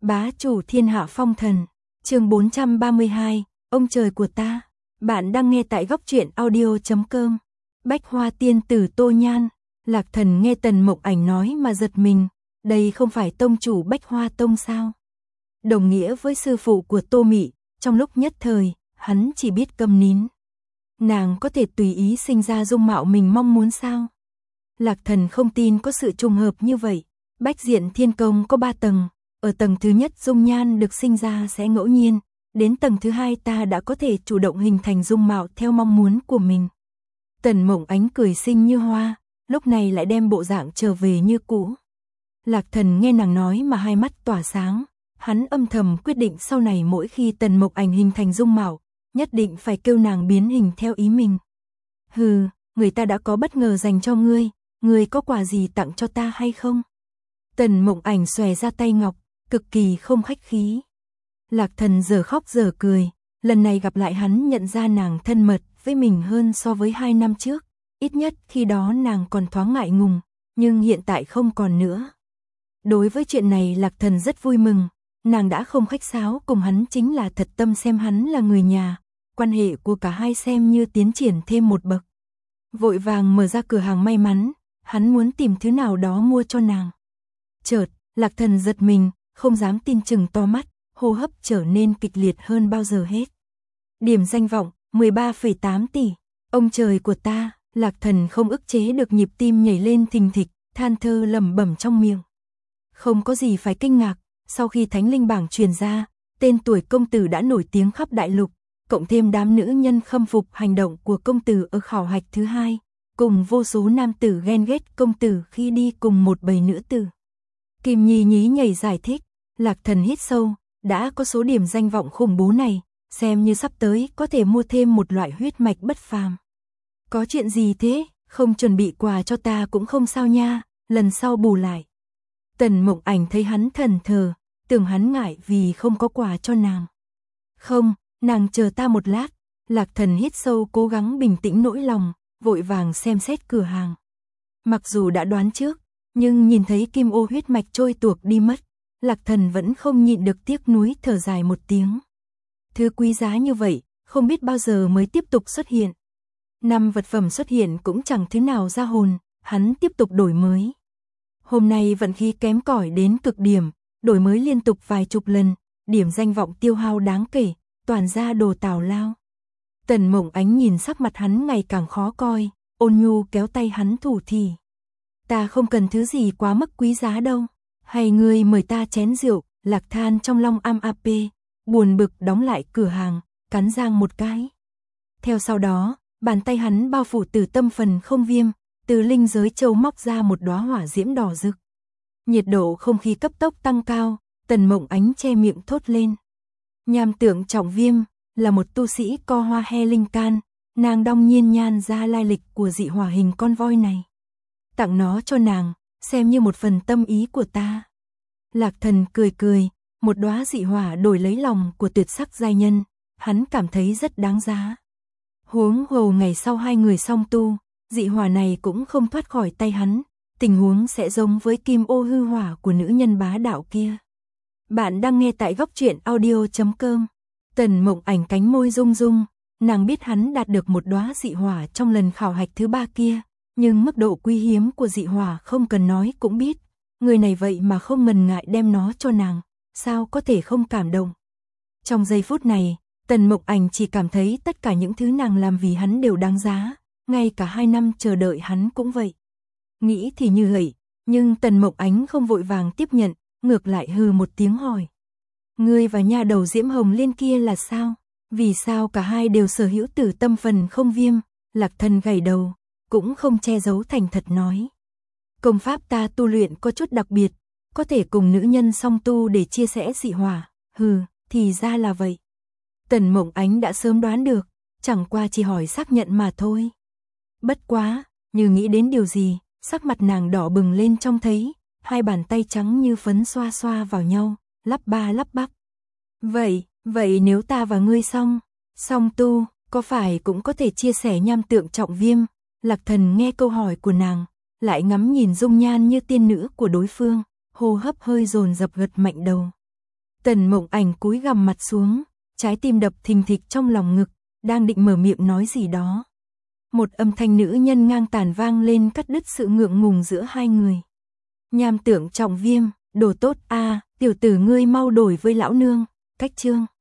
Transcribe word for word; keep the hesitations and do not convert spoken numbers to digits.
Bá chủ thiên hạ phong thần, chương bốn trăm ba mươi hai, ông trời của ta. Bạn đang nghe tại góc truyện audio chấm com. Bách Hoa tiên tử Tô Nhan. Lạc Thần nghe Tần Mộng Ảnh nói mà giật mình, đây không phải tông chủ Bách Hoa tông sao? Đồng nghĩa với sư phụ của Tô Mị, trong lúc nhất thời, hắn chỉ biết câm nín. Nàng có thể tùy ý sinh ra dung mạo mình mong muốn sao? Lạc Thần không tin có sự trùng hợp như vậy. Bách Diện Thiên Công có ba tầng, ở tầng thứ nhất dung nhan được sinh ra sẽ ngẫu nhiên, đến tầng thứ hai ta đã có thể chủ động hình thành dung mạo theo mong muốn của mình. Tần Mộng Ánh cười xinh như hoa, lúc này lại đem bộ dạng trở về như cũ. Lạc Thần nghe nàng nói mà hai mắt tỏa sáng, hắn âm thầm quyết định sau này mỗi khi Tần Mộng Ảnh hình thành dung mạo, nhất định phải kêu nàng biến hình theo ý mình. Hừ, người ta đã có bất ngờ dành cho ngươi, ngươi có quà gì tặng cho ta hay không? Tần Mộng Ảnh xòe ra tay ngọc, cực kỳ không khách khí. Lạc Thần giờ khóc giờ cười, lần này gặp lại hắn nhận ra nàng thân mật với mình hơn so với hai năm trước, ít nhất khi đó nàng còn thoáng ngại ngùng, nhưng hiện tại không còn nữa. Đối với chuyện này Lạc Thần rất vui mừng, nàng đã không khách sáo cùng hắn chính là thật tâm xem hắn là người nhà, quan hệ của cả hai xem như tiến triển thêm một bậc. Vội vàng mở ra cửa hàng may mắn, hắn muốn tìm thứ nào đó mua cho nàng. Chợt, Lạc Thần giật mình, không dám tin chừng to mắt, hô hấp trở nên kịch liệt hơn bao giờ hết. Điểm danh vọng, mười ba phẩy tám tỷ. Ông trời của ta, Lạc Thần không ức chế được nhịp tim nhảy lên thình thịch, than thơ lẩm bẩm trong miệng. Không có gì phải kinh ngạc, sau khi Thánh Linh bảng truyền ra, tên tuổi công tử đã nổi tiếng khắp đại lục, cộng thêm đám nữ nhân khâm phục hành động của công tử ở khảo hạch thứ hai, cùng vô số nam tử ghen ghét công tử khi đi cùng một bầy nữ tử. Kim Nhi nhí nhảy giải thích, Lạc Thần hít sâu, đã có số điểm danh vọng khủng bố này, xem như sắp tới có thể mua thêm một loại huyết mạch bất phàm. Có chuyện gì thế, không chuẩn bị quà cho ta cũng không sao nha, lần sau bù lại. Tần Mộng Ảnh thấy hắn thẫn thờ, tưởng hắn ngại vì không có quà cho nàng. Không, nàng chờ ta một lát. Lạc Thần hít sâu cố gắng bình tĩnh nỗi lòng, vội vàng xem xét cửa hàng. Mặc dù đã đoán trước, nhưng nhìn thấy kim ô huyết mạch trôi tuột đi mất, Lạc Thần vẫn không nhịn được tiếc nuối thở dài một tiếng. Thứ quý giá như vậy, không biết bao giờ mới tiếp tục xuất hiện. Năm vật phẩm xuất hiện cũng chẳng thứ nào ra hồn, hắn tiếp tục đổi mới. Hôm nay vận khí kém cỏi đến cực điểm, đổi mới liên tục vài chục lần, điểm danh vọng tiêu hao đáng kể, toàn ra đồ tào lao. Tần Mộng Ánh nhìn sắc mặt hắn ngày càng khó coi, ôn nhu kéo tay hắn thủ thỉ. Ta không cần thứ gì quá mức quý giá đâu, hay ngươi mời ta chén rượu. Lạc than trong lòng am ap, buồn bực đóng lại cửa hàng, cắn răng một cái. Theo sau đó, bàn tay hắn bao phủ từ tâm phần không viêm, từ linh giới châu móc ra một đóa hỏa diễm đỏ rực. Nhiệt độ không khí cấp tốc tăng cao, Tần Mộng Ánh che miệng thốt lên. Nham Tượng Trọng Viêm là một tu sĩ co hoa he linh can, nàng đong nhiên nhan ra lai lịch của dị hỏa hình con voi này. Tặng nó cho nàng, xem như một phần tâm ý của ta. Lạc Thần cười cười, một đóa dị hỏa đổi lấy lòng của tuyệt sắc giai nhân, hắn cảm thấy rất đáng giá. Huống hồ ngày sau hai người song tu, dị hỏa này cũng không thoát khỏi tay hắn, tình huống sẽ giống với kim ô hư hỏa của nữ nhân bá đạo kia. Bạn đang nghe tại góc truyện audio chấm com. Tần Mộng Ảnh cánh môi rung rung, nàng biết hắn đạt được một đóa dị hỏa trong lần khảo hạch thứ ba kia, nhưng mức độ quý hiếm của dị hỏa không cần nói cũng biết. Người này vậy mà không ngần ngại đem nó cho nàng, sao có thể không cảm động. Trong giây phút này, Tần Mộng Ảnh chỉ cảm thấy tất cả những thứ nàng làm vì hắn đều đáng giá, ngay cả hai năm chờ đợi hắn cũng vậy. Nghĩ thì như vậy, nhưng Tần Mộng Ánh không vội vàng tiếp nhận, ngược lại hừ một tiếng hỏi. Ngươi và nha đầu Diễm Hồng Liên kia là sao? Vì sao cả hai đều sở hữu tử tâm phần không viêm? Lạc Thần gảy đầu, cũng không che giấu thành thật nói. Công pháp ta tu luyện có chút đặc biệt, có thể cùng nữ nhân song tu để chia sẻ dị hỏa. Hừ, thì ra là vậy. Tần Mộng Ánh đã sớm đoán được, chẳng qua chỉ hỏi xác nhận mà thôi. Bất quá, như nghĩ đến điều gì, sắc mặt nàng đỏ bừng lên trông thấy, hai bàn tay trắng như phấn xoa xoa vào nhau, lắp ba lắp bắp. Vậy, vậy nếu ta và ngươi song, song tu, có phải cũng có thể chia sẻ nham tượng trọng viêm? Lạc Thần nghe câu hỏi của nàng, lại ngắm nhìn dung nhan như tiên nữ của đối phương, hô hấp hơi dồn dập gật mạnh đầu. Tần Mộng Ảnh cúi gằm mặt xuống, trái tim đập thình thịch trong lòng ngực, đang định mở miệng nói gì đó. Một âm thanh nữ nhân ngang tàn vang lên cắt đứt sự ngượng ngùng giữa hai người. Nham Tưởng Trọng Viêm, đồ tốt a, tiểu tử ngươi mau đổi với lão nương, cách chương.